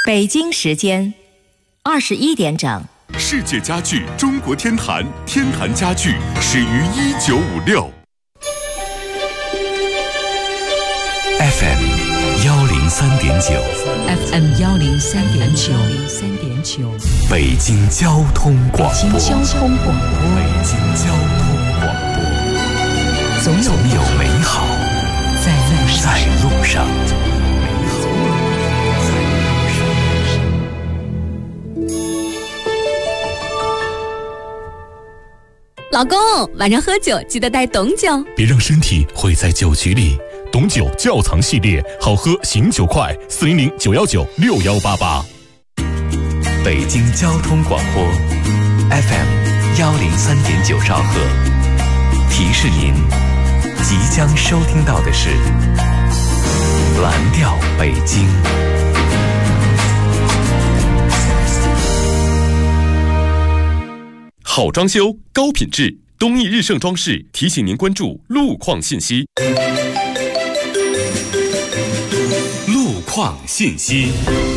北京时间21点整。 世界家具中国天坛，天坛家具始于1956。 FM 103.9 FM 103.9 北京交通广播。 北京交通广播。 北京交通广播。总有美好在路上。 老公，晚上喝酒记得带董酒， 别让身体毁在酒局里。董酒窖藏系列，好喝醒酒快，400-919-6188。 北京交通广播 FM 103.9兆赫，提示您即将收听到的是蓝调北京。 好装修，高品质，东益日盛装饰提醒您关注路况信息。路况信息。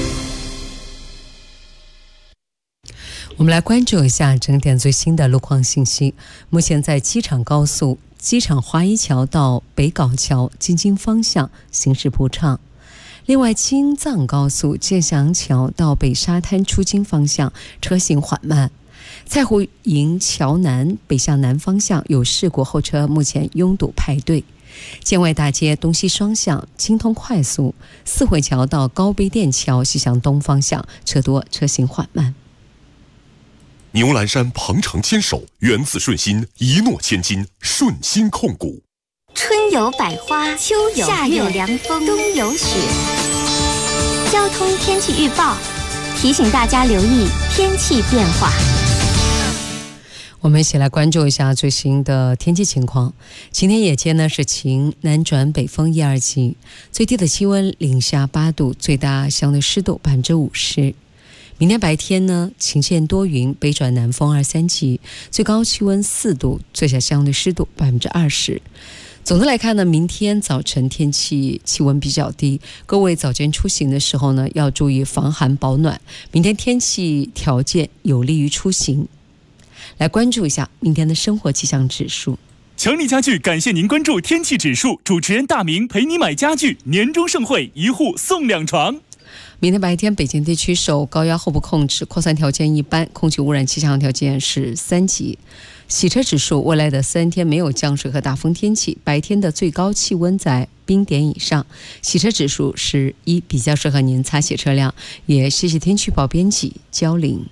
我们来关注一下整点最新的路况信息。目前在机场高速机场华一桥到北碖桥京津方向行驶不畅。另外，京藏高速建祥桥到北沙滩出京方向车行缓慢。蔡湖营桥南北向南方向有事故，后车目前拥堵排队。建外大街东西双向京通快速，四惠桥到高碑店桥西向东方向车多，车行缓慢。 牛栏山鹏程牵手，缘自顺心，一诺千金，顺心控股。 春有百花，秋有夏有凉风，冬有雪。交通天气预报提醒大家留意天气变化。 我们一起来关注一下最新的天气情况。今天夜间呢是晴，南转北风1、2级，最低的气温零下8度，最大相对湿度50%。明天白天呢晴间多云，北转南风2、3级，最高气温4度，最小相对湿度20%。总的来看呢，明天早晨天气气温比较低，各位早间出行的时候呢要注意防寒保暖。明天天气条件有利于出行。来关注一下明天的生活气象指数。 强力家具感谢您关注天气指数，主持人大明陪你买家具，年终盛会1户送2床。 明天白天北京地区受高压后部控制，扩散条件一般，空气污染气象条件是3级。洗车指数未来的3天没有降水和大风天气，白天的最高气温在冰点以上，洗车指数是1，比较适合您擦洗车辆。也谢谢天气预报编辑焦玲。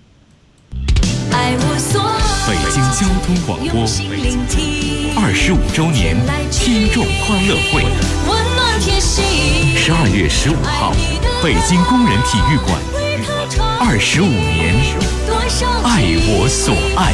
北京交通广播25周年听众欢乐会，12月15号，北京工人体育馆，25年，爱我所爱。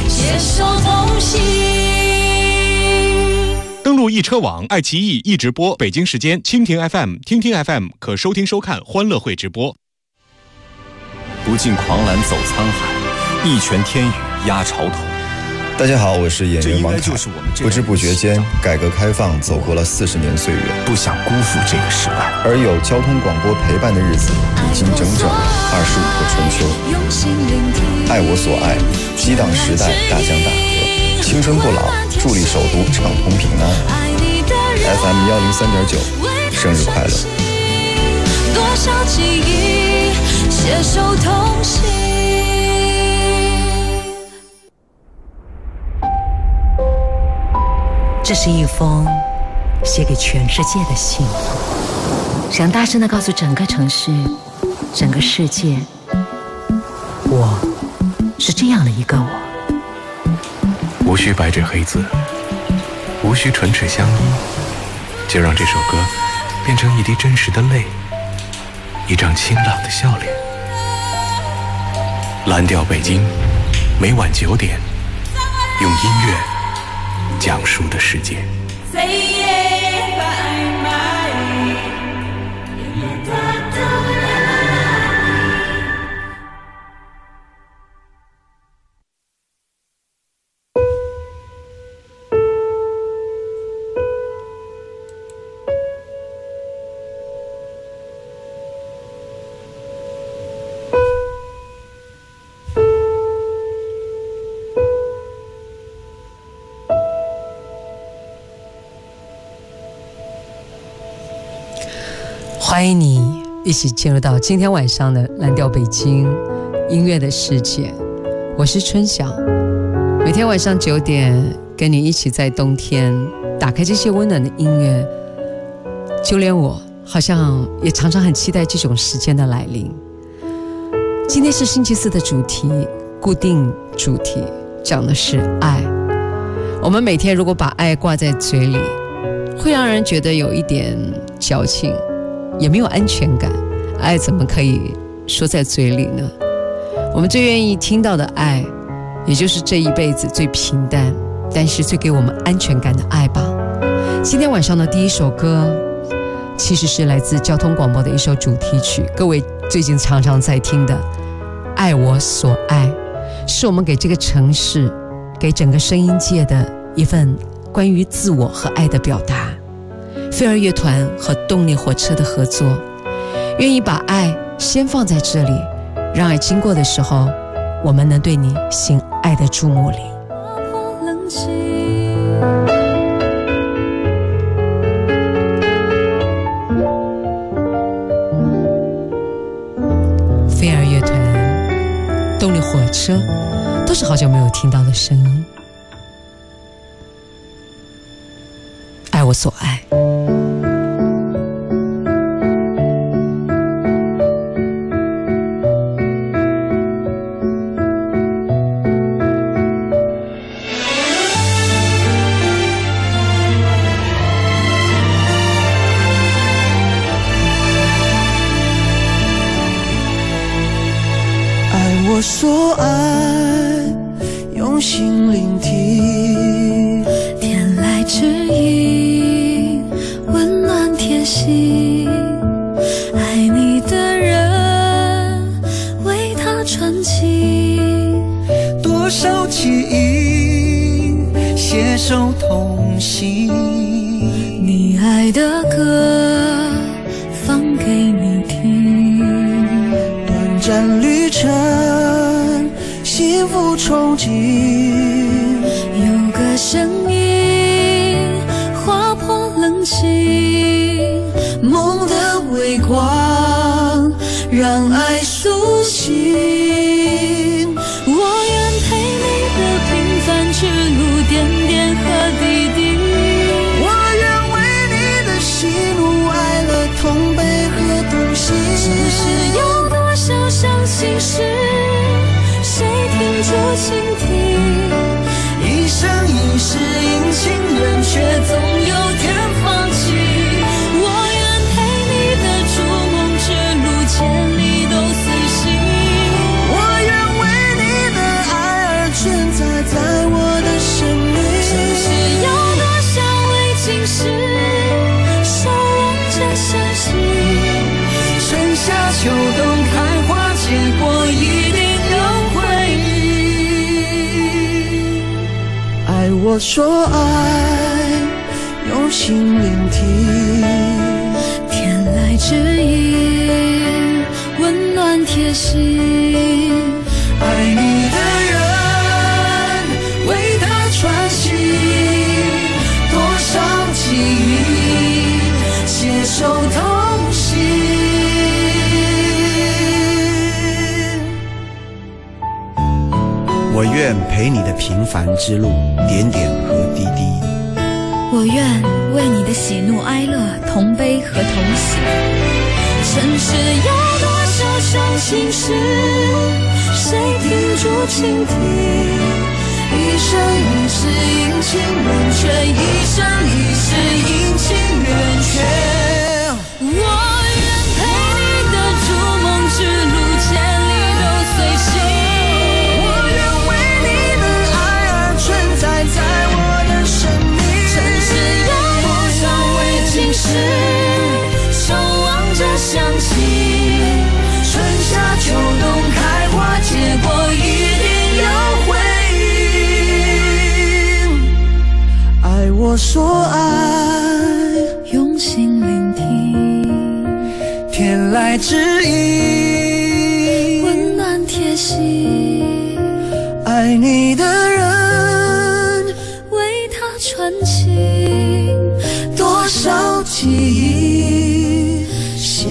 登录易车网、爱奇艺易直播，北京时间蜻蜓 FM、听听 FM 可收听收看欢乐会直播。 不尽狂澜走沧海，一拳天宇压潮头。 大家好，我是演员王凯。不知不觉间，改革开放走过了40年岁月， 不想辜负这个时代。 而有交通广播陪伴的日子，已经整整25个春秋。爱我所爱，激荡时代，大江大河，青春不老，助力首都畅通平安。FM 103.9，生日快乐！ 多少记忆携手同行。 这是一封写给全世界的信，想大声地告诉整个城市、整个世界，我是这样的一个我。 无需白纸黑字，无需唇齿相依，就让这首歌变成一滴真实的泪，一张清朗的笑脸。蓝调北京，每晚9点，用音乐讲述的世界。 欢迎你一起进入到今天晚上的蓝调北京音乐的世界，我是春晓，每天晚上9点跟你一起在冬天打开这些温暖的音乐，就连我好像也常常很期待这种时间的来临。今天是星期四的主题，固定主题讲的是爱。我们每天如果把爱挂在嘴里，会让人觉得有一点矫情，也没有安全感。爱怎么可以说在嘴里呢？我们最愿意听到的爱，也就是这一辈子最平淡但是最给我们安全感的爱吧。今天晚上的第一首歌其实是来自交通广播的一首主题曲，各位最近常常在听的《爱我所爱》，是我们给这个城市，给整个声音界的一份关于自我和爱的表达。飞儿乐团和动力火车的合作，愿意把爱先放在这里，让爱经过的时候，我们能对你行爱的注目礼。飞儿乐团、动力火车，都是好久没有听到的声音。爱我所爱。 我所爱，用心聆听， 天籁之音，温暖贴心。爱你的人，为他传情， 多少记忆，携手同行。 你爱的歌，放给你听。 短暂旅程，幸福憧憬， 有个声音划破冷清， 梦的微光让爱苏醒。 我愿陪你的平凡之路，点点和滴滴。 我愿为你的喜怒哀乐同悲和同行。 只是有多少伤心事，谁听住倾听？ 一生一世阴晴圆缺，总有天放弃。 我愿陪你的逐梦之路，千里都随行。 我愿为你的爱而存在在我的生命。 只是有多少未尽事，守望着相信。 春夏秋冬开花结果，一定有回应。爱我所爱，用心聆听， 天籁之音，温暖贴心。 爱你的人，为他传情，多少记忆，携手同行。 我愿陪你的平凡之路，点点和滴滴。 我愿为你的喜怒哀乐同悲和同喜。 尘世有多少伤心事，谁听住倾听？一生一世阴晴圆缺，一生一世阴晴圆缺。我愿陪你的逐梦之路，千里都随行。在我的生命，尘世有多少未尽事，守望着相信。春夏秋冬开花结果，一定有回应。 爱我所爱， 用心聆听， 天籁之音， 温暖贴心。 爱你的人，传情，多少记忆，携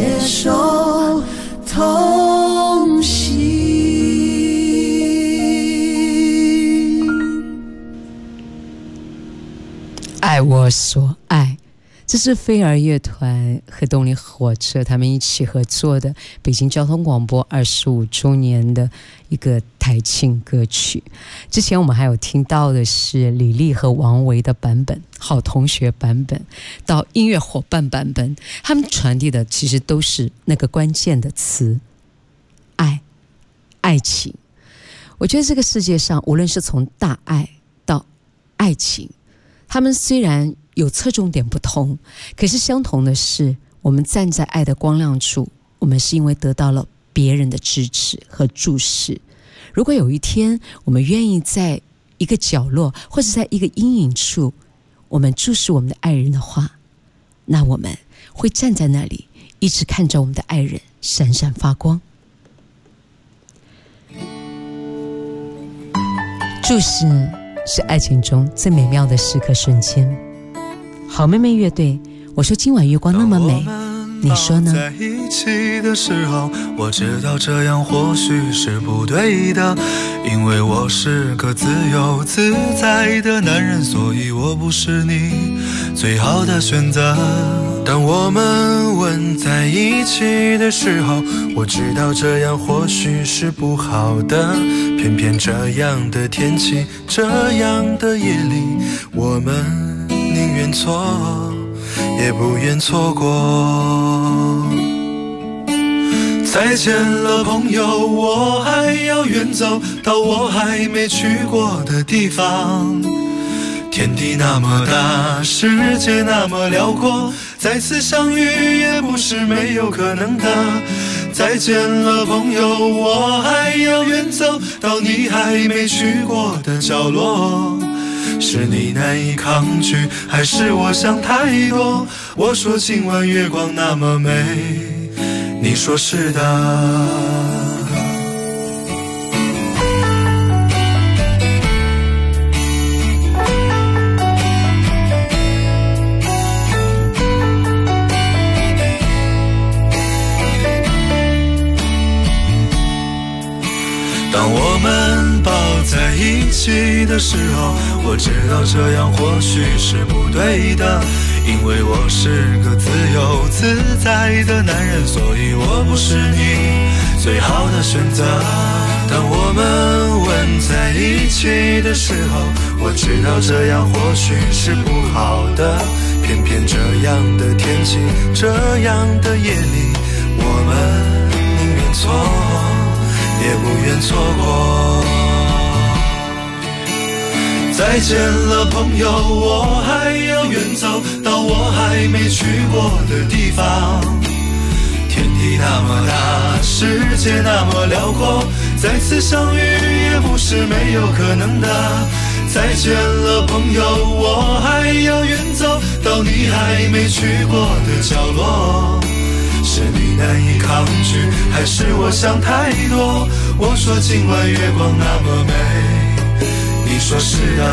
我所爱。这是飞儿乐团和动力火车他们一起合作的北京交通广播25周年的一个台庆歌曲。之前我们还有听到的是李丽和王维的版本，好同学版本，到音乐伙伴版本，他们传递的其实都是那个关键的词，爱，爱情。我觉得这个世界上无论是从大爱到爱情，他们虽然有侧重点不同，可是相同的是，我们站在爱的光亮处，我们是因为得到了别人的支持和注视。如果有一天我们愿意在一个角落或者在一个阴影处，我们注视我们的爱人的话，那我们会站在那里一直看着我们的爱人闪闪发光。注视是爱情中最美妙的时刻瞬间。好妹妹乐队，我说今晚月光那么美，你说呢？ 在一起的时候，我知道这样或许是不对的，因为我是个自由自在的男人，所以我不是你最好的选择。当我们吻在一起的时候，我知道这样或许是不好的，偏偏这样的天气，这样的夜里，我们宁愿错也不愿错过。再见了朋友，我还要远走到我还没去过的地方。天地那么大，世界那么辽阔，再次相遇也不是没有可能的。再见了朋友，我还要远走到你还没去过的角落。是你难以抗拒，还是我想太多？我说今晚月光那么美，你说是的。当我们抱在一起的时候，我知道这样或许是不对的，因为我是个自由自在的男人，所以我不是你最好的选择。当我们吻在一起的时候，我知道这样或许是不好的，偏偏这样的天气，这样的夜里，我们宁愿错也不愿错过。再见了朋友，我还要远走到我还没去过的地方。天地那么大，世界那么辽阔，再次相遇也不是没有可能的。再见了朋友，我还要远走到你还没去过的角落。是你难以抗拒，还是我想太多？我说今晚月光那么美，你说是的。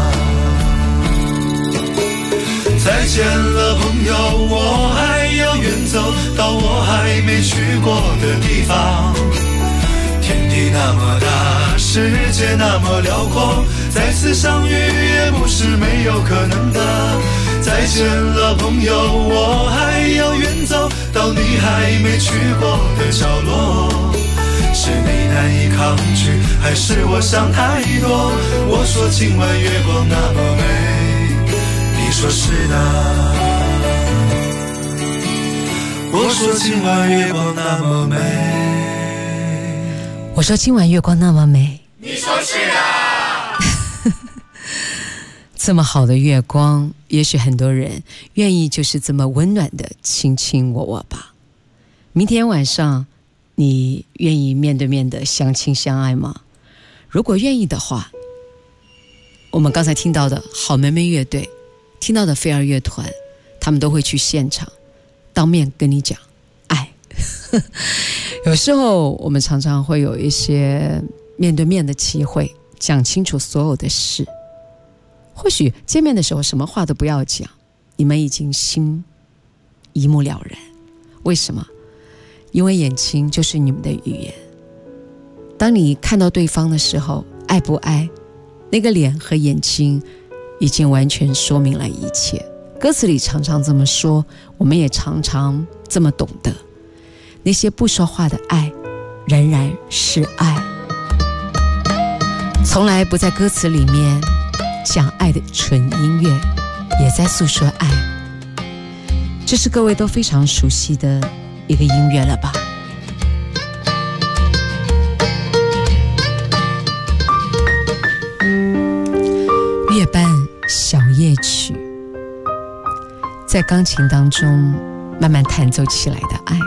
再见了朋友，我还要远走到我还没去过的地方。天地那么大，世界那么辽阔，再次相遇也不是没有可能的。再见了朋友，我还要远走到你还没去过的角落。是你难以抗拒，还是我想太多？我说今晚月光那么美，你说是的。我说今晚月光那么美， 我说今晚月光那么美， 你说是的。 这么好的月光，也许很多人愿意就是这么温暖的亲亲我我吧。明天晚上你愿意面对面的相亲相爱吗？如果愿意的话，我们刚才听到的好妹妹乐队，听到的飞儿乐团，他们都会去现场当面跟你讲爱。有时候我们常常会有一些面对面的机会，讲清楚所有的事。或许见面的时候什么话都不要讲，你们已经心一目了然。为什么？因为眼睛就是你们的语言。当你看到对方的时候，爱不爱，那个脸和眼睛已经完全说明了一切。歌词里常常这么说，我们也常常这么懂得，那些不说话的爱仍然是爱。从来不在歌词里面讲爱的纯音乐，也在诉说爱。这是各位都非常熟悉的一个音乐了吧？月半小夜曲，在钢琴当中慢慢弹奏起来的爱。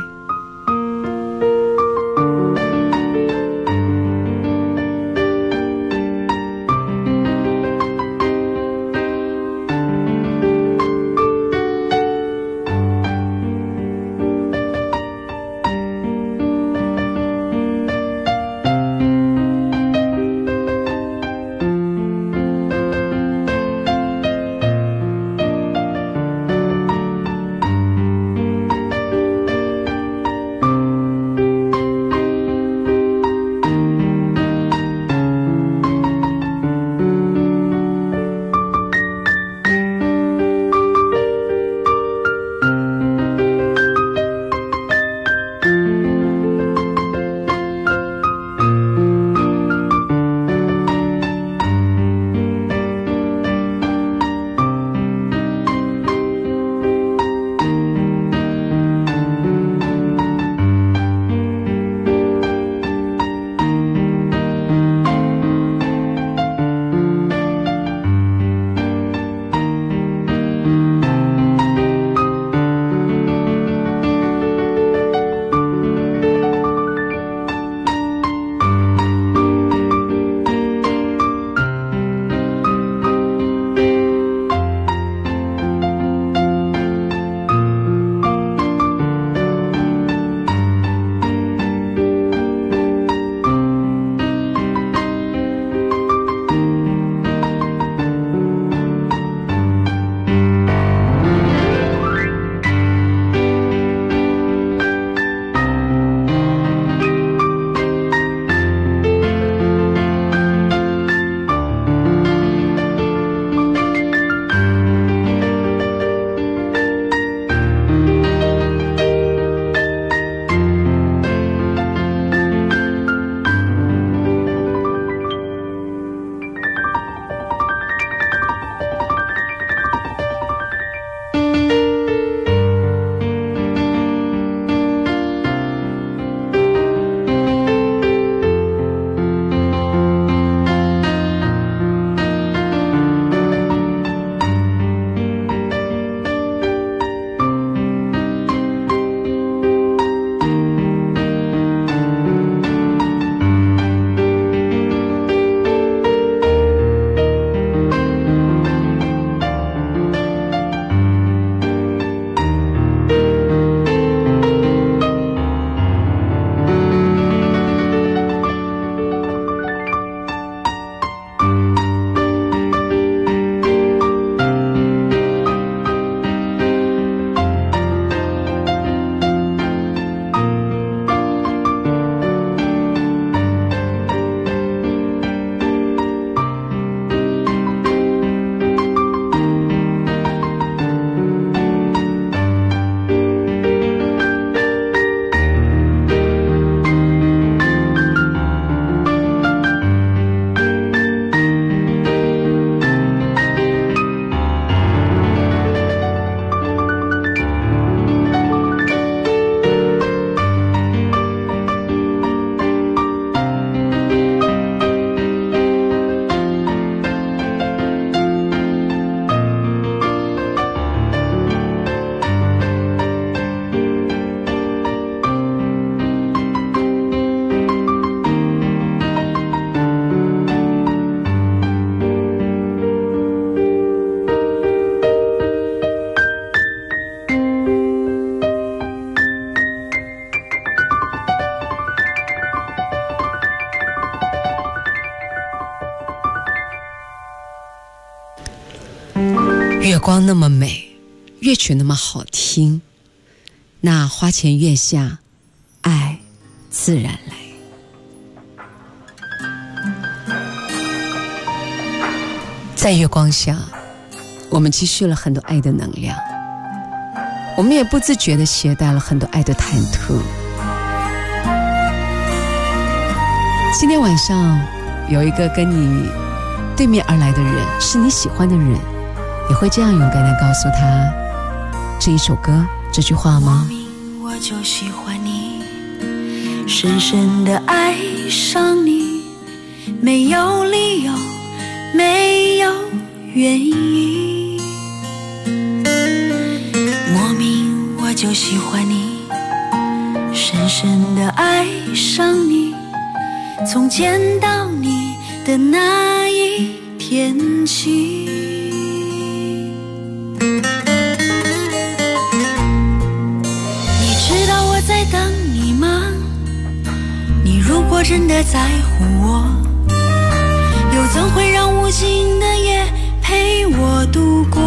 月光那么美，乐曲那么好听，那花前月下，爱自然来。在月光下， 我们积蓄了很多爱的能量，我们也不自觉地携带了很多爱的忐忑。今天晚上有一个跟你对面而来的人，是你喜欢的人，你会这样勇敢地告诉他这一首歌这句话吗？ 我就喜欢你，深深地爱上你，没有理由，没有原因，莫名我就喜欢你，深深地爱上你，从见到你的那一天起。你知道我在等你吗？你如果真的在乎我，又怎会让无尽的夜陪我度过？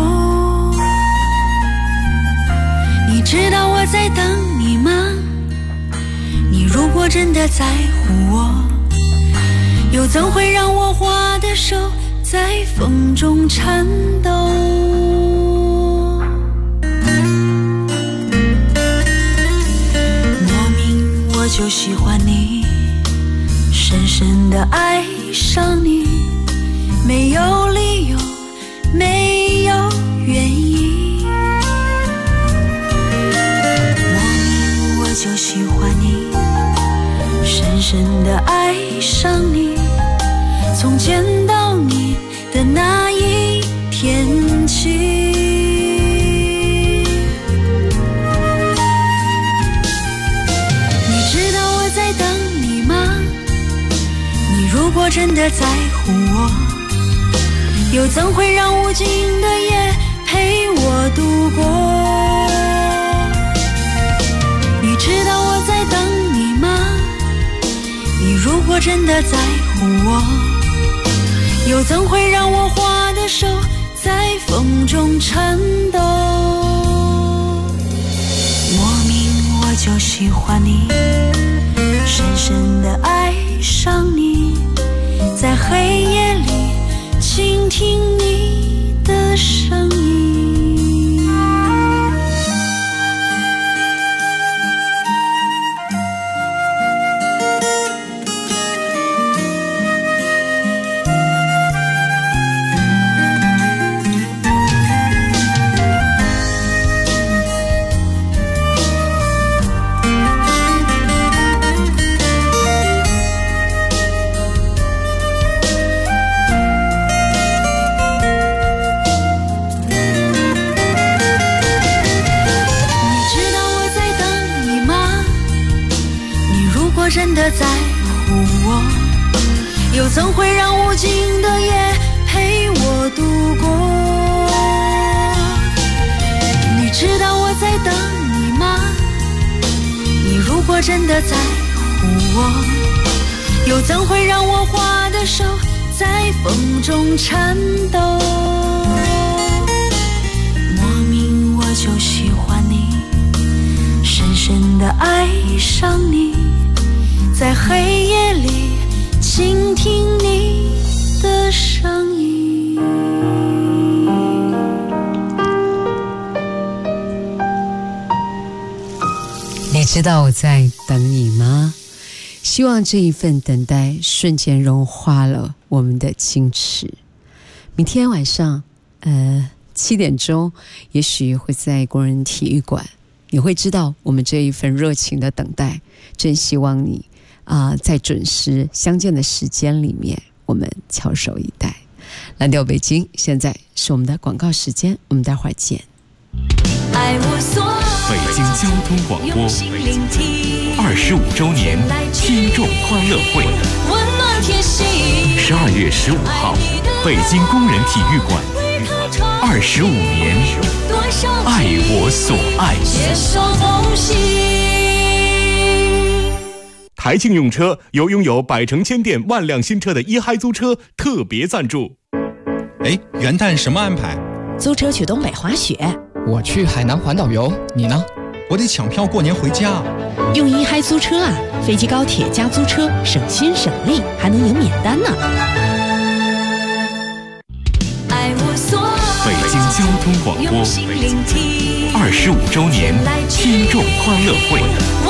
你知道我在等你吗？你如果真的在乎我，又怎会让我花的手在风中颤抖？莫名我就喜欢你，深深地爱上你，没有理由，没有原因，莫名我就喜欢你，深深地爱上你，从见到你的那一天起。你知道我在等你吗？你如果真的在乎我，又怎会让无尽的夜陪我度过？你知道我在等你吗？你如果真的在乎我，又怎会让我花的手在风中颤抖？莫名我就喜欢你，深深地爱上你，在黑夜里倾听你的声音。真的在乎我，又怎会让无尽的夜陪我度过？你知道我在等你吗？你如果真的在乎我，又怎会让我花的手在风中颤抖？莫名我就喜欢你，深深地爱上你，在黑夜里倾听你的声音。 你知道我在等你吗？希望这一份等待瞬间融化了我们的矜持。明天晚上7点钟也许会在工人体育馆，你会知道我们这一份热情的等待。真希望你在准时相见的时间里面，我们翘首以待。蓝调北京，现在是我们的广告时间，我们待会儿见。 北京交通广播25周年听众欢乐会，12月15号，北京工人体育馆，25年，爱我所爱。 台庆用车由拥有百城千店万辆新车的一嗨租车特别赞助。 哎，元旦什么安排？ 租车去东北滑雪。 我去海南环岛游，你呢？ 我得抢票过年回家。 用一嗨租车啊，飞机高铁加租车，省心省力，还能赢免单呢。 北京交通广播25周年听众欢乐会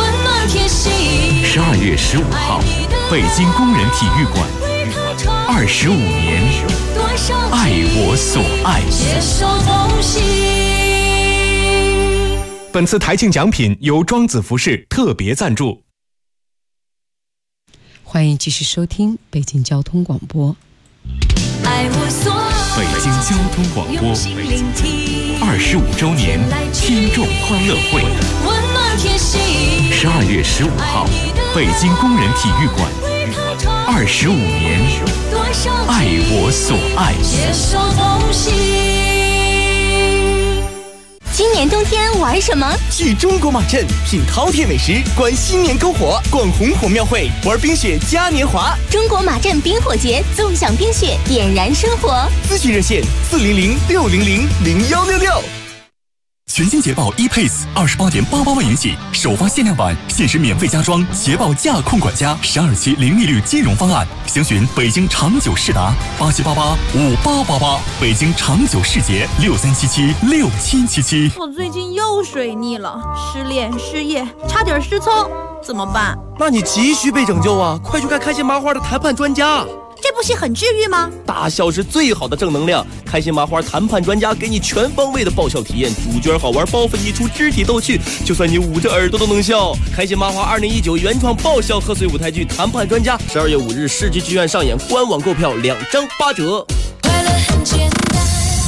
，12月15号，北京工人体育馆，25年，爱我所爱。 本次台庆奖品由庄子服饰特别赞助。 欢迎继续收听北京交通广播。 北京交通广播25周年听众欢乐会，12月15号，北京工人体育馆，25年，爱我所爱。 今年冬天玩什么？ 去中国马镇品饕餮美食，观新年篝火，逛红火庙会，玩冰雪嘉年华。 中国马镇冰火节，纵享冰雪，点燃生活。 咨询热线400-600-0166。 全新捷豹 ePace28.88万元起，首发限量版，限时免费加装捷豹驾控管家12期零利率金融方案。详询北京长久世达87885888，北京长久世捷63776777。 我最近又水逆了，失恋失业，差点失聪，怎么办？ 那你急需被拯救啊！快去看开心麻花的谈判专家。 这部戏很治愈吗？ 大笑是最好的正能量，开心麻花谈判专家给你全方位的爆笑体验，主角好玩，包袱一出，肢体逗趣，就算你捂着耳朵都能笑。开心麻花2019原创爆笑贺岁舞台剧《谈判专家》12月5日世纪剧院上演，官网购票2张8折。 快乐很简单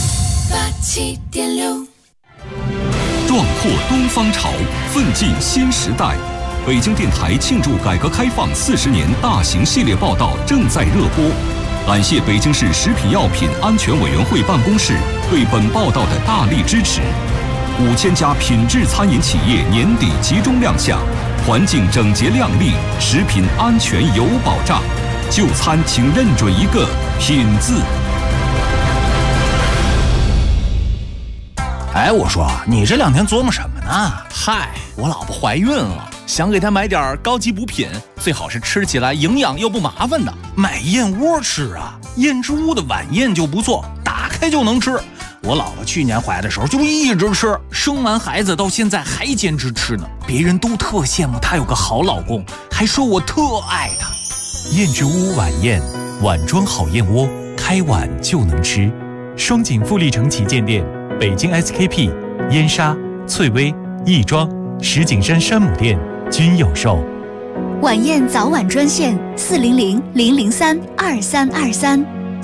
，87.6。 壮阔东方潮，奋进新时代。北京电台庆祝改革开放40年大型系列报道正在热播，感谢北京市食品药品安全委员会办公室对本报道的大力支持。5000家品质餐饮企业年底集中亮相，环境整洁亮丽，食品安全有保障。就餐请认准一个品字。 哎，我说你这2天琢磨什么呢？嗨，我老婆怀孕了，想给她买点高级补品，最好是吃起来营养又不麻烦的。买燕窝吃啊，燕之屋的晚宴就不错，打开就能吃。我老婆去年怀的时候就一直吃，生完孩子到现在还坚持吃呢。别人都特羡慕她有个好老公，还说我特爱她。 燕之屋晚宴，碗装好燕窝，开碗就能吃。双井富力城旗舰店，北京 SKP、燕莎、翠微、亦庄、石景山山姆店均有售。 晚宴早晚专线400-003-2323。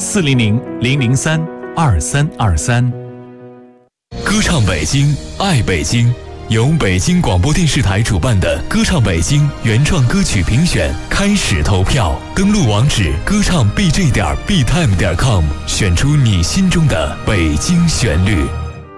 400-003-2323。 歌唱北京，爱北京，由北京广播电视台主办的歌唱北京原创歌曲评选开始投票，登录网址歌唱 bj.btime.com， 选出你心中的北京旋律。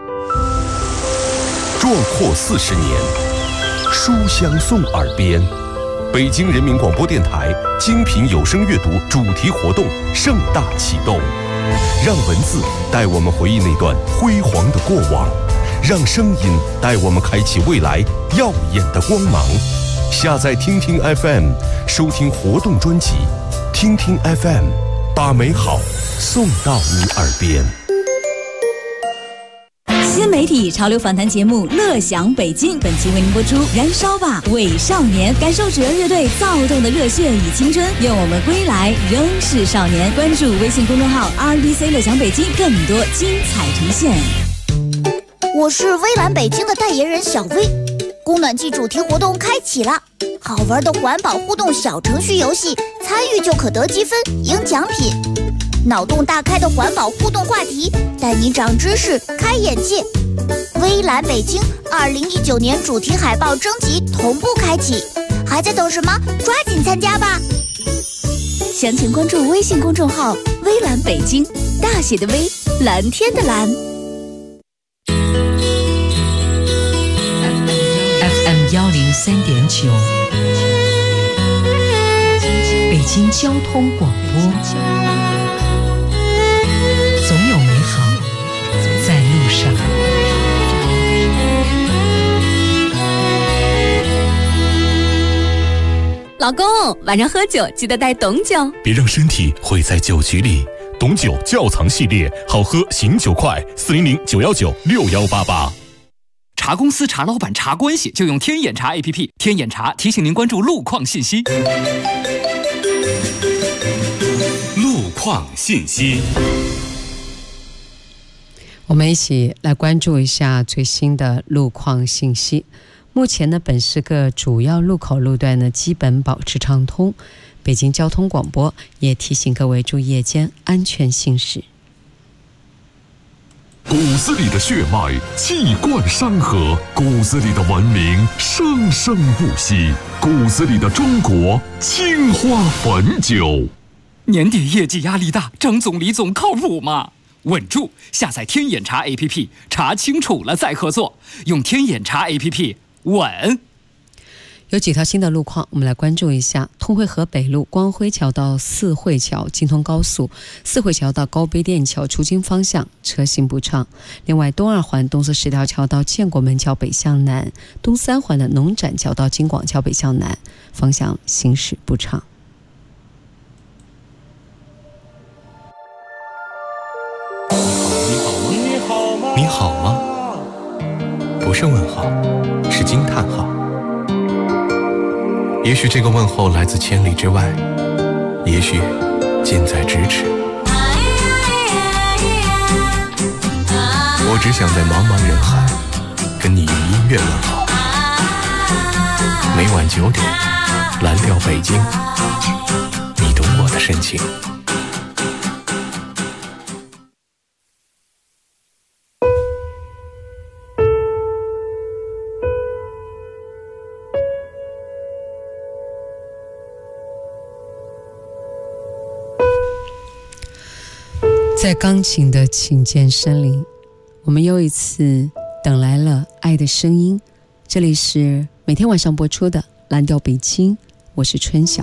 壮阔40年，书香送耳边。北京人民广播电台精品有声阅读主题活动盛大启动，让文字带我们回忆那段辉煌的过往，让声音带我们开启未来耀眼的光芒。下载听听 FM， 收听活动专辑，听听 FM， 把美好送到你耳边。 新媒体潮流访谈节目《乐享北京》，本期为您播出《燃烧吧伪少年》，感受纸人乐队躁动的热血与青春，愿我们归来仍是少年。关注微信公众号 RBC 乐享北京，更多精彩呈现。 我是微蓝北京的代言人小薇，供暖季主题活动开启了，好玩的环保互动小程序游戏，参与就可得积分赢奖品。脑洞大开的环保互动话题，带你长知识开眼界。微蓝北京2019年主题海报征集同步开启，还在等什么？抓紧参加吧！详情关注微信公众号微蓝北京，大写的微，蓝天的蓝。 FM 103.9，北京交通广播。总有美好在路上。 老公，晚上喝酒记得带懂酒， 别让身体毁在酒局里。 董酒窖藏系列，好喝醒酒快，400-919-6188。 查公司、查老板、查关系，就用天眼查 APP。天眼查提醒您关注路况信息。 路况信息， 我们一起来关注一下最新的路况信息。目前呢，本市各主要路口路段呢基本保持畅通。北京交通广播也提醒各位注意夜间安全行驶。 骨子里的血脉气贯山河，骨子里的文明生生不息，骨子里的中国青花汾酒。 年底业绩压力大，张总李总靠谱吗？稳住！下载天眼查 APP， 查清楚了再合作。用天眼查 APP， 稳。 有几条新的路况，我们来关注一下。通惠河北路光辉桥到四惠桥京通高速，四惠桥到高碑店桥出京方向车行不畅。另外，东二环东四十条桥到建国门桥北向南，东三环的农展桥到京广桥北向南方向行驶不畅。 你好吗？不是问号，是惊叹号。也许这个问候来自千里之外，也许近在咫尺。我只想在茫茫人海跟你用音乐问好。每晚9点，蓝调北京，你懂我的深情。 在钢琴的琴键声里，我们又一次等来了爱的声音。这里是每天晚上播出的蓝调北京，我是春晓。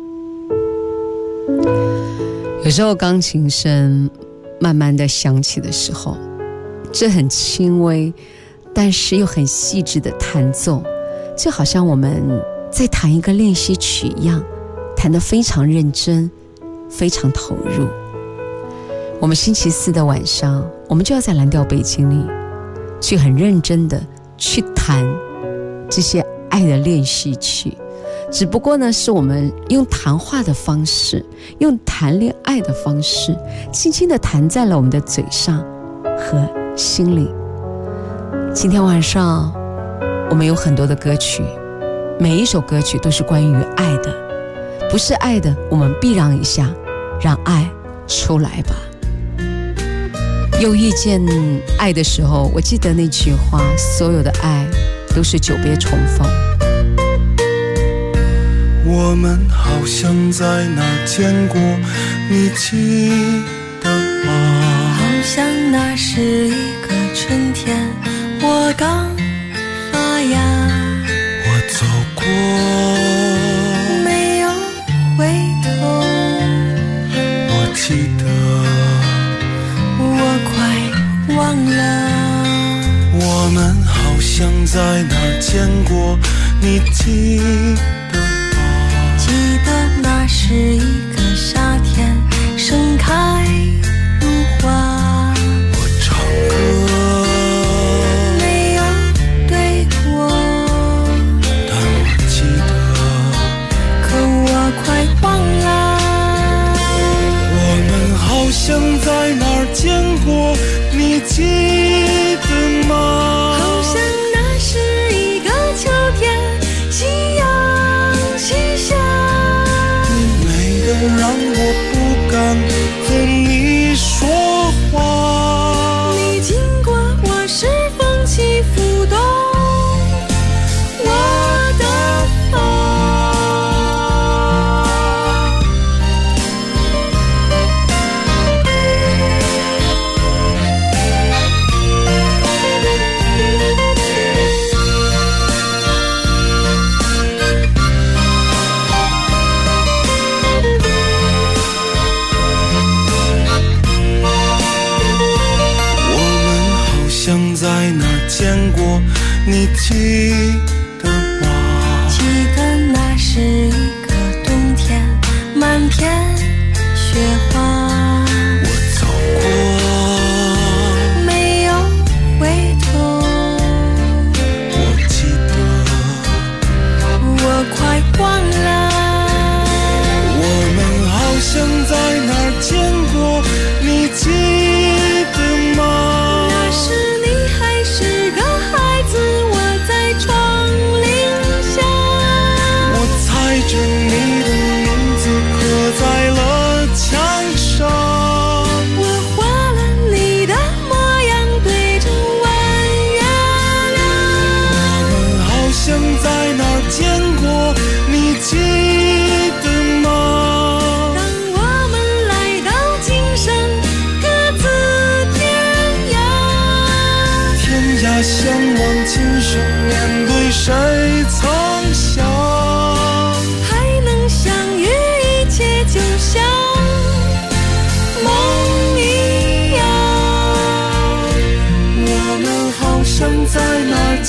有时候钢琴声慢慢的响起的时候，这很轻微但是又很细致的弹奏，就好像我们在弹一个练习曲一样，弹得非常认真，非常投入。我们星期四的晚上，我们就要在蓝调北京里去很认真的去弹这些爱的练习曲，只不过呢，是我们用谈话的方式，用谈恋爱的方式，轻轻地弹在了我们的嘴上和心里。今天晚上我们有很多的歌曲，每一首歌曲都是关于爱的，不是爱的我们避让一下，让爱出来吧。又遇见爱的时候，我记得那句话，所有的爱都是久别重逢。 我们好像在哪儿见过，你记得吗？ 好像那是一个春天，我刚发芽， 我走过没有回头， 我记得我快忘了。 我们好像在哪儿见过，你记得吗？ 记得那是一个夏天，盛开如花。 我唱歌没有对我， 但我记得， 可我快忘了。 我们好像在哪儿见过，你记得吗？ 好像那是一个秋天，夕阳西下， 美得让我不敢和你说话。 你经过我时风起浮动我的发。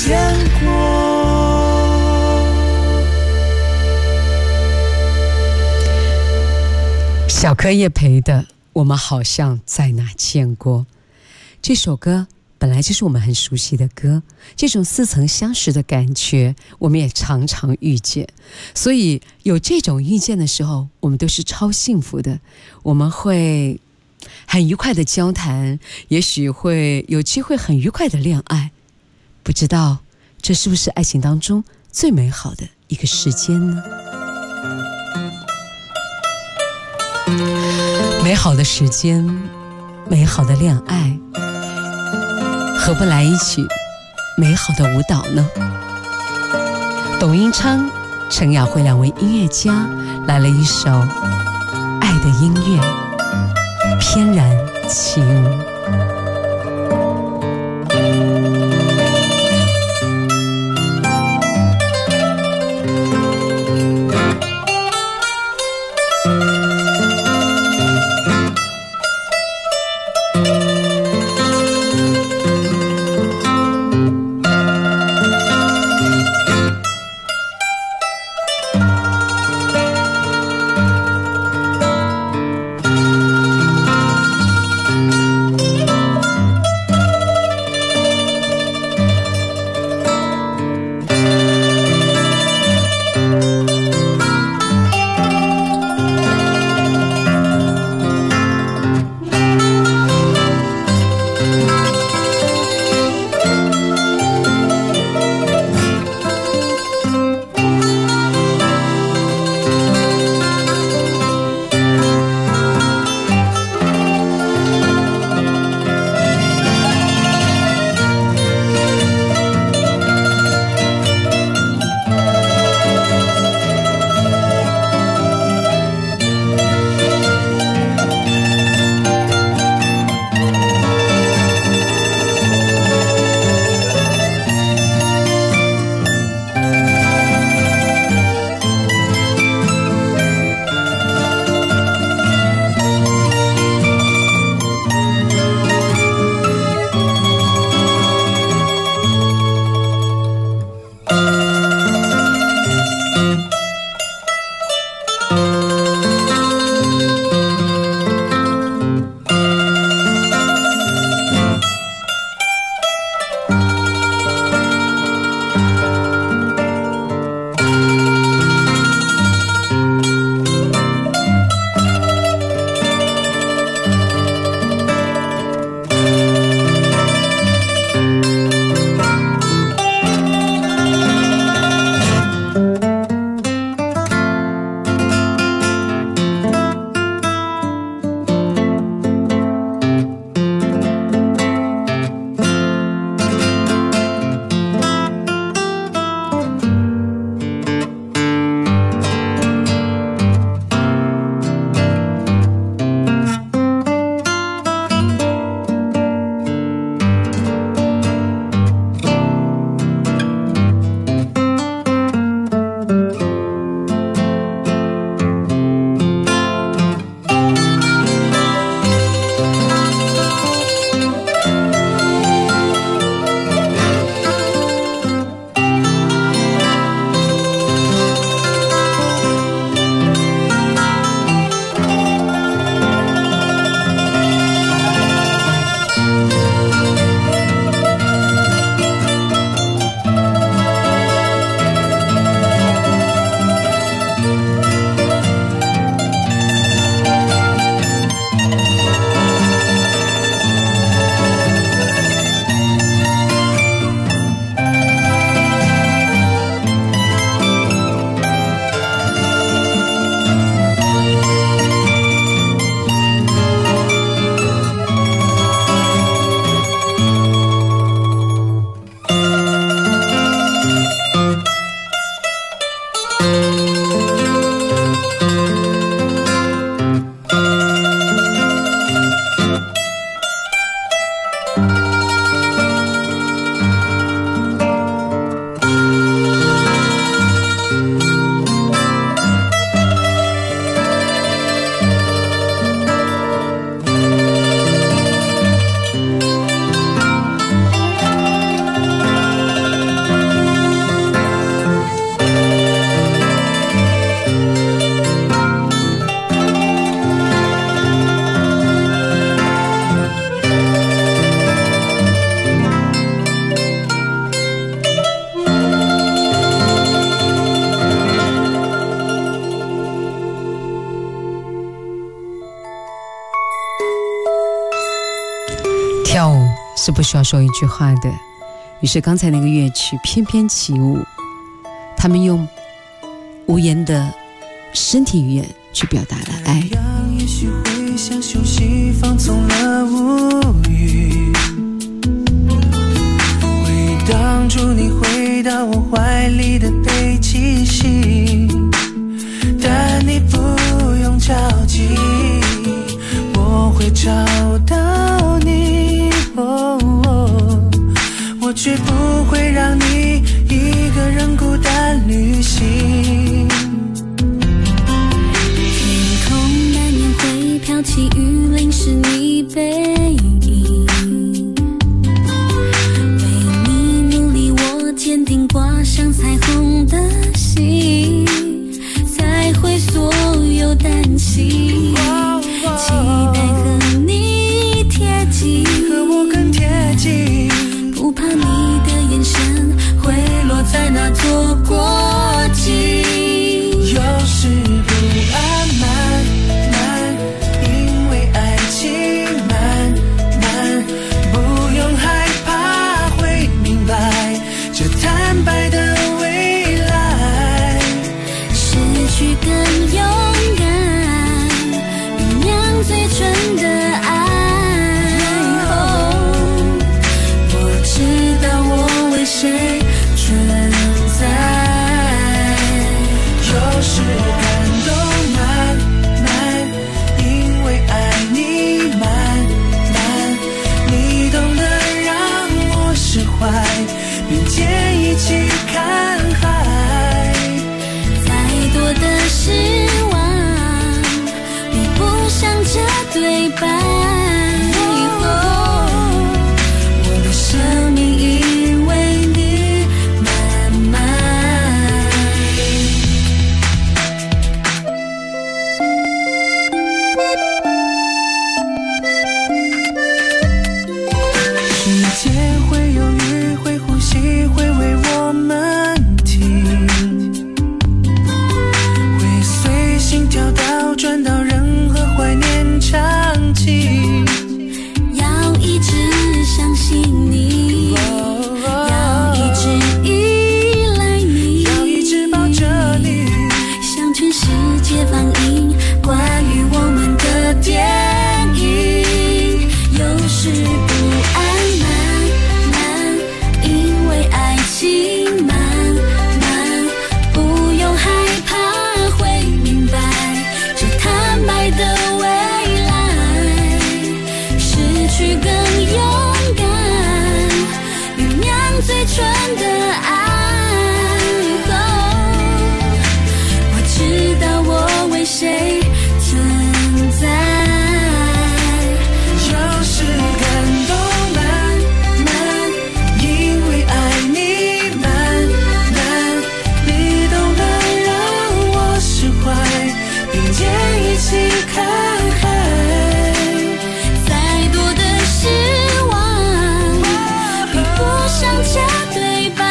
见过。 小柯叶培的《我们好像在哪见过》这首歌本来就是我们很熟悉的歌，这种似曾相识的感觉我们也常常遇见，所以有这种遇见的时候我们都是超幸福的，我们会很愉快的交谈，也许会有机会很愉快的恋爱，不知道这是不是爱情当中最美好的一个时间呢？美好的时间，美好的恋爱，何不来一曲美好的舞蹈呢？董英昌、陈雅慧两位音乐家来了一首爱的音乐，翩然起舞。 是不需要说一句话的。于是刚才那个乐曲翩翩起舞，他们用无言的身体语言去表达了爱。 也许会像休息放纵了无语，回荡出你回到我怀里的背气息，但你不用着急，我会找到你，我绝不会让你一个人孤单旅行。 飘起雨淋湿你背影，为你努力我坚定挂上彩虹的心，才会所有担心，期待和你贴近， 和我更贴近， 不怕你的眼神会落在那座国境。 有时不安因为爱情慢慢，不用害怕会明白这坦白的未来， 失去更勇敢，酝酿最纯的爱，我知道我为谁存在。 有时感动慢，因为爱你慢，你懂得让我释怀，并肩一起看海。 再多的失望，比不上这对白。我的生命因为你慢慢。 世界会有雨，会呼吸，会为我们停，会随心跳到转到任何怀念场景， 要一直相信你，要一直依赖你， 要一直抱着你， 向全世界放映关于我们的电影。有时不安慢，因为爱情慢，不用害怕会明白这坦白的未来，失去更勇敢，酝酿最纯的爱，我知道我为谁存在。 有时感动慢，因为爱你慢，你懂得让我释怀，并肩一起看海。 再多的失望，比不上这对白。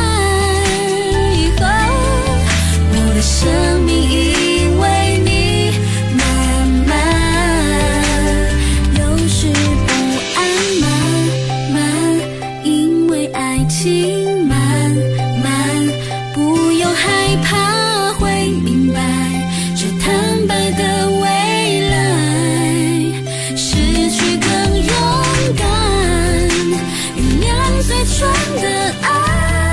我的生命因为你慢慢，有时不安慢，因为爱情慢，不用害怕会明白这坦白的未来，失去更勇敢，酝酿最纯的爱。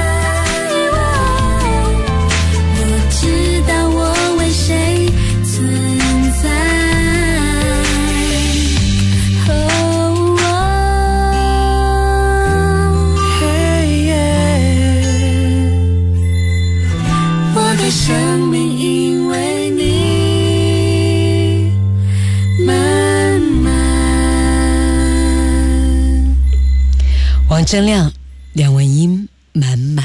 我知道我为谁存在。我的生命因为你慢慢。 王铮亮、梁文音，满满。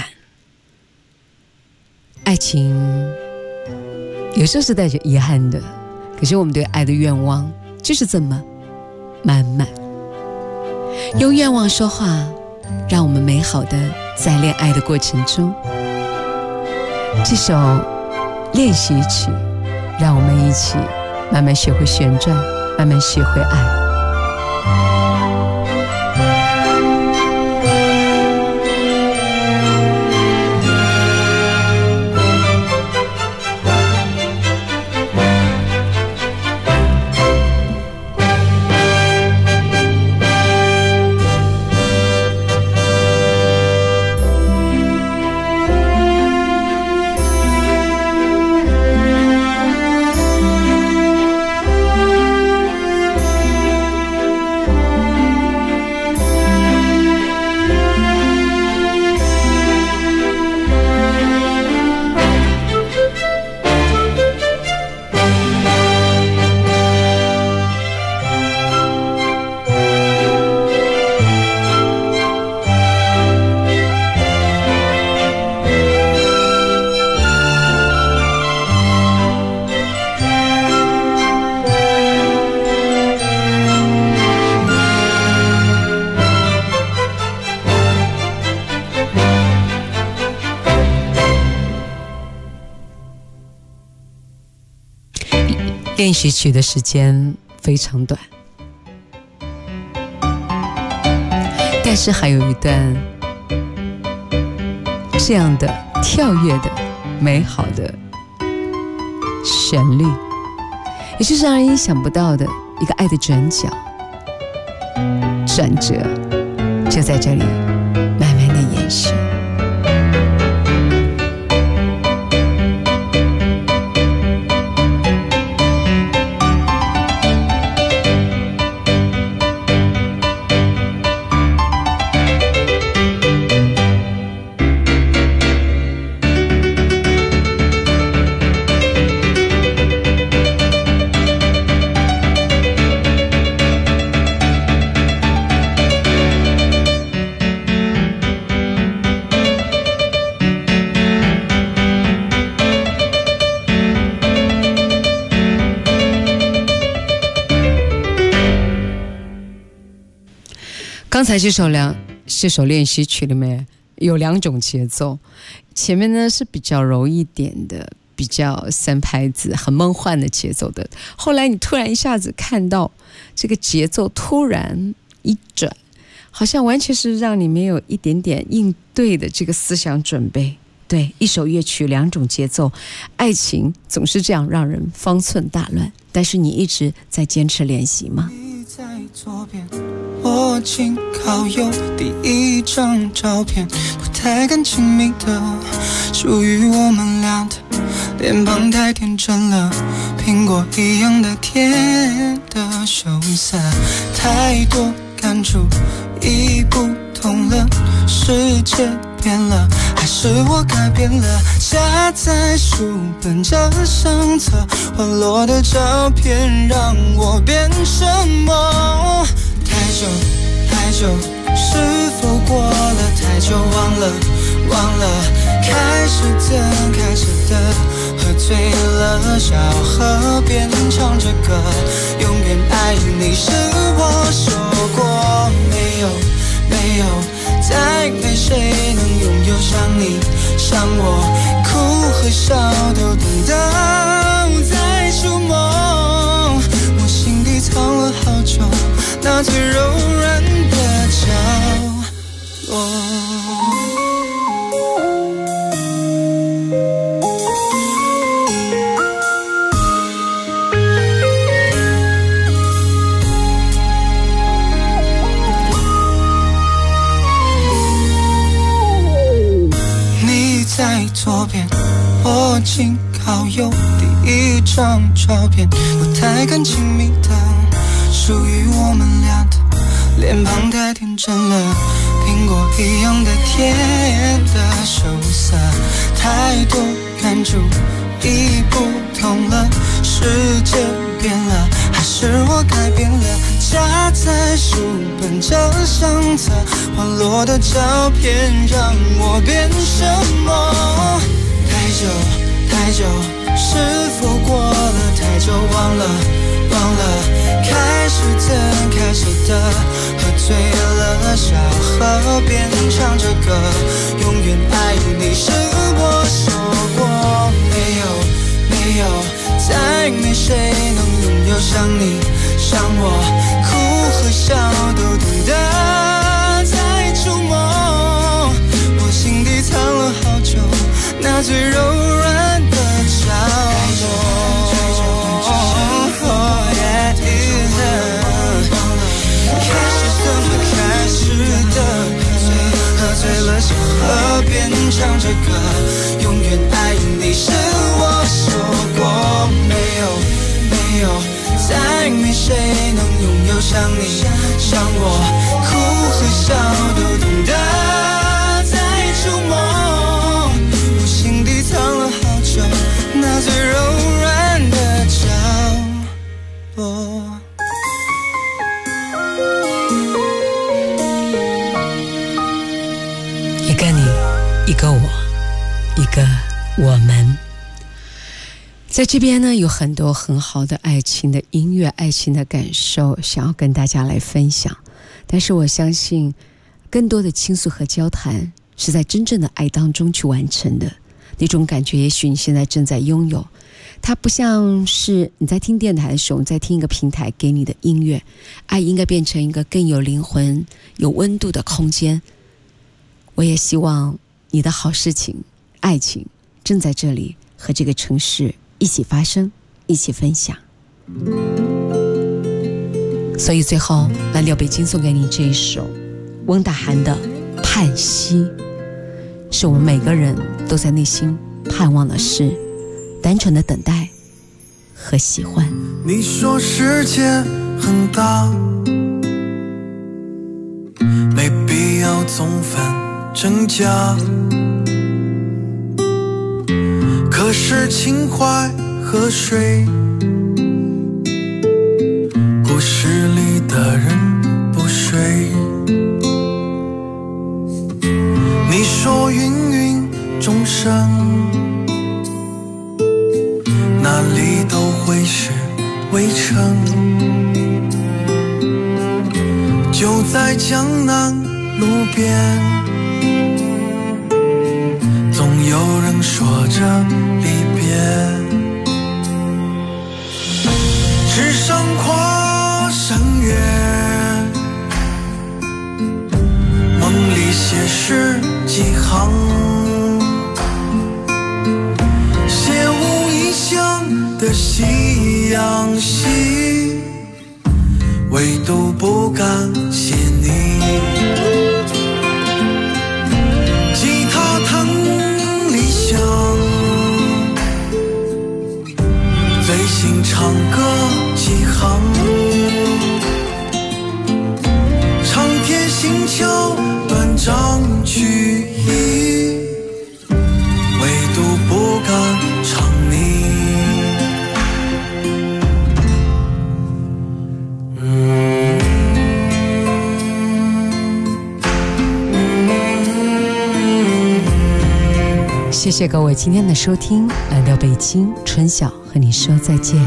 爱情有时候是带着遗憾的，可是我们对爱的愿望就是这么满满。用愿望说话，让我们美好的在恋爱的过程中。这首练习曲，让我们一起慢慢学会旋转，慢慢学会爱。 练习曲的时间非常短，但是还有一段这样的跳跃的美好的旋律，也就是让人意想不到的一个爱的转角转折，就在这里慢慢的延续。刚才这首练习曲里面有2种节奏，前面呢是比较柔一点的，比较3拍子很梦幻的节奏的，后来你突然一下子看到这个节奏突然一转，好像完全是让你没有一点点应对的这个思想准备。对，一首乐曲2种节奏，爱情总是这样让人方寸大乱，但是你一直在坚持练习吗？ 在左边，我紧靠右，第一张照片不太敢亲密的，属于我们俩的，脸庞太天真了，苹果一样的甜的羞涩，太多感触已不同了，世界变了，还是我改变了？夹在书本这相册，滑落的照片让我变什么？太久太久，是否过了太久？忘了，开始的，喝醉了，小河边唱着歌，永远爱你是我说过，没有，再没谁能拥有像你，像我，哭和笑都懂得在触摸，我心底藏了好久，那最柔软的角落。在左边，我紧靠右，第一张照片不太敢亲密的，属于我们俩的，脸庞太天真了，苹果一样的甜的羞涩，太多感触已不同了，世界变了，还是我改变了？夹在书本这相册，滑落的照片让我变什么？太久，是否过了太久？忘了，开始的，喝醉了，小河边唱着歌，永远爱你是我说过，没有，再没谁能拥有像你，像我，哭和笑都懂得在触摸，我心底藏了好久，那最柔软的角落。开始的，喝醉了，小河边唱着歌，永远爱你是我说过，没有，再没谁能拥有像你，像我，哭和笑都懂得在触摸，我心底藏了好久，那最柔软的角落。 一个你，一个我，一个我们。在这边呢，有很多很好的爱情的音乐，爱情的感受，想要跟大家来分享。但是我相信，更多的倾诉和交谈是在真正的爱当中去完成的。那种感觉，也许你现在正在拥有， 它不像是你在听电台的时候，你在听一个平台给你的音乐。爱应该变成一个更有灵魂、有温度的空间。我也希望你的好事情、爱情正在这里和这个城市一起发生，一起分享。所以最后，蓝调北京送给你这一首翁大涵的《盼息》，是我们每个人都在内心盼望的事，单纯的等待和喜欢。 你说世界很大，没必要总分真假，可是情怀和水，故事里的人不睡。你说芸芸众生，哪里都会是围城，就在江南路边，总有人说着离别。纸上跨山岳，梦里写诗几行，写无异乡的夕阳西，唯独不敢写你。吉他弹理想，最心唱歌几行，长天行桥断章取义，唯独不敢唱你。 谢谢各位今天的收听，蓝调北京，春晓和你说再见。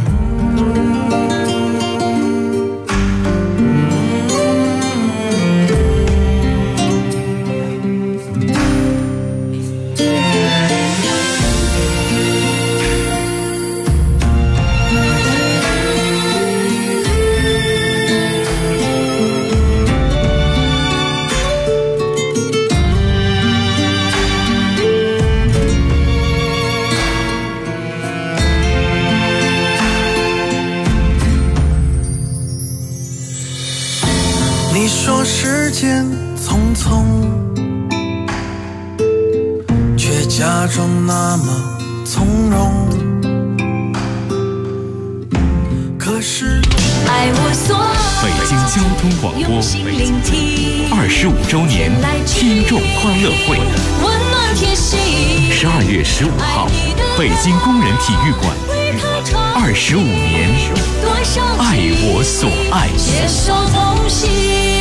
你说时间匆匆，却假装那么从容，可是爱我所北京交通广播25周年听众欢乐会， 温暖贴心 12月15号，北京工人体育馆，25年，爱我所爱， 携手同行。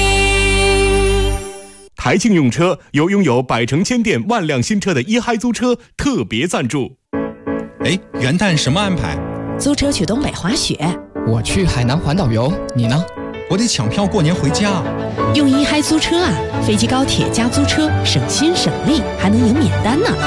台庆用车由拥有百城千店万辆新车的一嗨租车特别赞助。 哎，元旦什么安排？ 租车去东北滑雪。 我去海南环岛游，你呢？ 我得抢票过年回家。 用一嗨租车啊，飞机高铁加租车，省心省力，还能赢免单呢。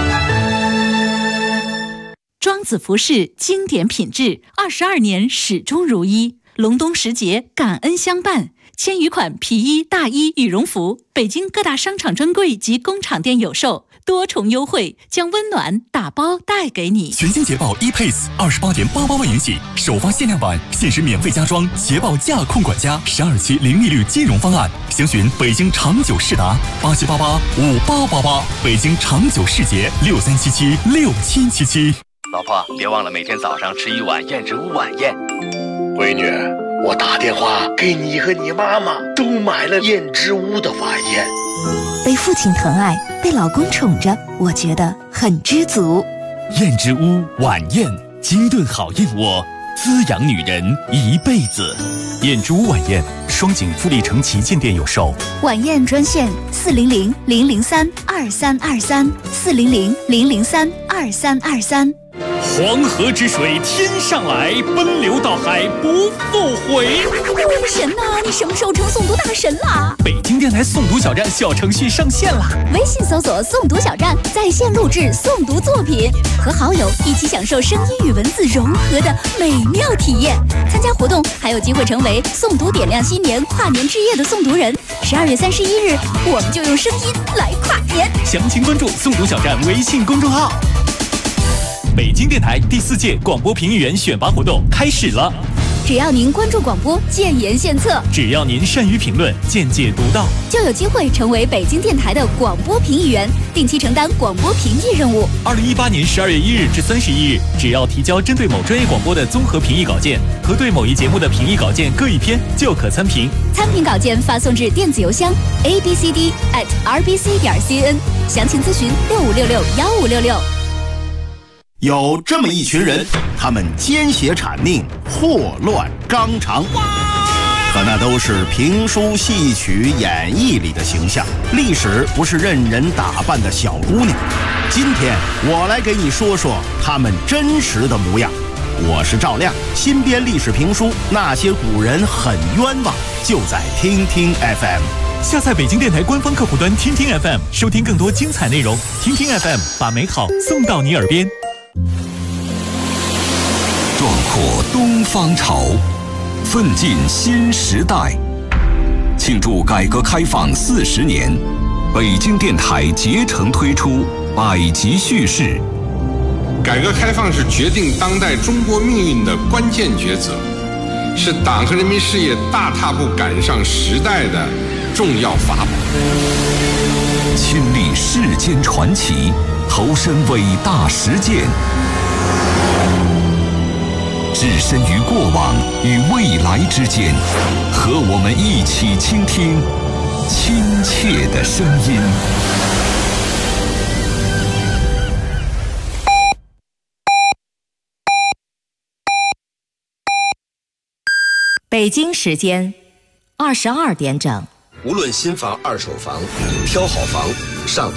庄子服饰经典品质，22年始终如一。隆冬时节，感恩相伴。千余款皮衣、大衣、羽绒服，北京各大商场专柜及工厂店有售，多重优惠，将温暖打包带给你。 全新捷豹 ePace28.88万元起，首发限量版，限时免费加装捷豹驾控管家12期零利率金融方案，详询北京长久世达87885888，北京长久世捷63776777。 老婆，别忘了每天早上吃一碗燕之屋晚宴。 闺女，我打电话给你和你妈妈都买了燕之屋的晚宴。 被父亲疼爱，被老公宠着，我觉得很知足。 燕之屋晚宴，精炖好燕窝，滋养女人一辈子。燕之屋晚宴，双井富力城旗舰店有售。 晚宴专线400-003-2323，400-003-2323。 黄河之水天上来，奔流到海不复回。 神呐，你什么时候成诵读大神啦？ 北京电台诵读小站小程序上线啦！ 微信搜索诵读小站，在线录制诵读作品，和好友一起享受声音与文字融合的美妙体验。参加活动还有机会成为诵读点亮新年跨年之夜的诵读人。12月31日，我们就用声音来跨年。 详情关注诵读小站微信公众号。北京电台第4届广播评议员选拔活动开始了。 只要您关注广播，建言献策； 只要您善于评论，见解独到， 就有机会成为北京电台的广播评议员，定期承担广播评议任务。 2018年12月1日至31日，只要提交针对某专业广播的综合评议稿件和对某一节目的评议稿件各1篇，就可参评。 参评稿件发送至电子邮箱 abcd@rbc.cn， 详情咨询65661566。 有这么一群人，他们奸邪谄佞，祸乱纲常，可那都是评书、戏曲、演绎里的形象。历史不是任人打扮的小姑娘。今天我来给你说说他们真实的模样。我是赵亮，新编历史评书《那些古人很冤枉》，就在听听 FM。 下载北京电台官方客户端听听 FM， 收听更多精彩内容。听听 FM， 把美好送到你耳边。 壮阔东方潮，奋进新时代。庆祝改革开放40年，北京电台竭诚推出百集叙事。 改革开放是决定当代中国命运的关键抉择，是党和人民事业大踏步赶上时代的重要法宝。 亲历世间传奇，投身伟大实践，置身于过往与未来之间，和我们一起倾听亲切的声音。 北京时间22点整。 无论新房、二手房，挑好房上